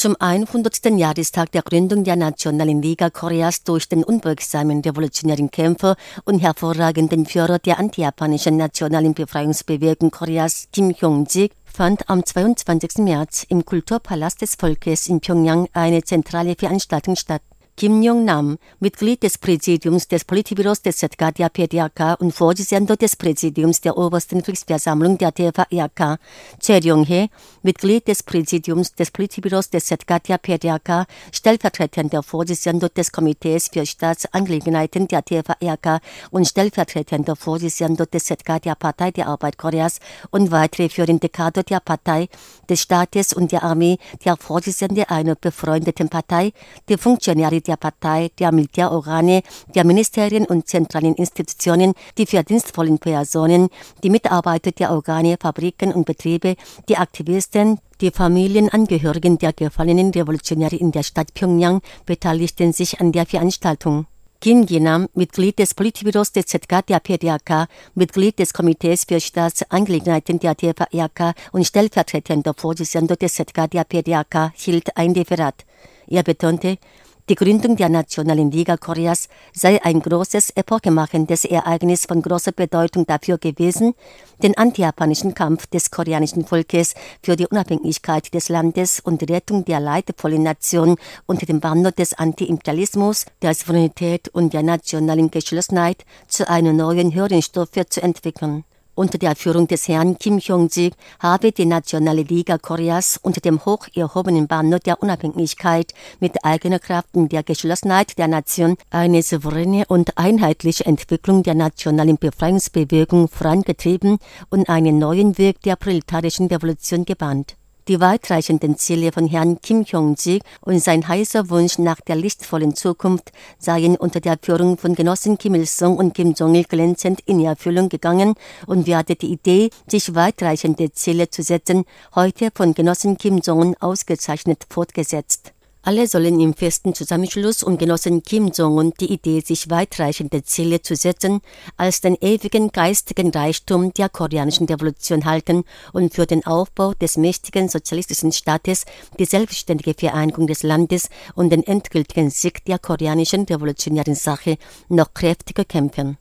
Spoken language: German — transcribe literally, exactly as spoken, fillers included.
Zum hundertsten Jahrestag der Gründung der Nationalen Liga Koreas durch den unbeugsamen revolutionären Kämpfer und hervorragenden Führer der antijapanischen nationalen Befreiungsbewegung Koreas, Kim Hyong-sik, fand am zweiundzwanzigsten März im Kulturpalast des Volkes in Pjöngjang eine zentrale Veranstaltung statt. Kim Yong-nam, Mitglied des Präsidiums des Politbüros des Z K der P D A K und Vorsitzender des Präsidiums der Obersten Kriegsversammlung der T V E A K, Choi Ryong-hae, Mitglied des Präsidiums des Politbüros des Z K der P D A K, stellvertretender Vorsitzender des Komitees für Staatsangelegenheiten der T V E A K und stellvertretender Vorsitzender des Z K der Partei der Arbeit Koreas und weitere führende Kader der Partei, des Staates und der Armee, der Vorsitzende einer befreundeten Partei, die Funktionäre der Partei, der Militärorgane, der Ministerien und zentralen Institutionen, die verdienstvollen Personen, die Mitarbeiter der Organe, Fabriken und Betriebe, die Aktivisten, die Familienangehörigen der gefallenen Revolutionäre in der Stadt Pjöngjang beteiligten sich an der Veranstaltung. Kim Gi-nam, Mitglied des Politbüros des Z K der P D A K, Mitglied des Komitees für Staatsangelegenheiten der T V E A K und stellvertretender Vorsitzender des Z K der P D A K, hielt ein Referat. Er betonte, die Gründung der Nationalen Liga Koreas sei ein großes, epochemachendes Ereignis von großer Bedeutung dafür gewesen, den antijapanischen Kampf des koreanischen Volkes für die Unabhängigkeit des Landes und die Rettung der leidvollen Nation unter dem Banner des Anti-Imperialismus, der Souveränität und der nationalen Geschlossenheit zu einer neuen höheren Stufe zu entwickeln. Unter der Führung des Herrn Kim Hyong-sik habe die Nationale Liga Koreas unter dem hoch erhobenen Banner der Unabhängigkeit mit eigener Kraft und der Geschlossenheit der Nation eine souveräne und einheitliche Entwicklung der nationalen Befreiungsbewegung vorangetrieben und einen neuen Weg der proletarischen Revolution gebahnt. Die weitreichenden Ziele von Herrn Kim Hyong-sik und sein heißer Wunsch nach der lichtvollen Zukunft seien unter der Führung von Genossen Kim Il-sung und Kim Jong-il glänzend in Erfüllung gegangen und werde die Idee, sich weitreichende Ziele zu setzen, heute von Genossen Kim Jong-un ausgezeichnet fortgesetzt. Alle sollen im festen Zusammenschluss um Genossen Kim Jong-un die Idee, sich weitreichende Ziele zu setzen, als den ewigen geistigen Reichtum der koreanischen Revolution halten und für den Aufbau des mächtigen sozialistischen Staates, die selbstständige Vereinigung des Landes und den endgültigen Sieg der koreanischen revolutionären Sache noch kräftiger kämpfen.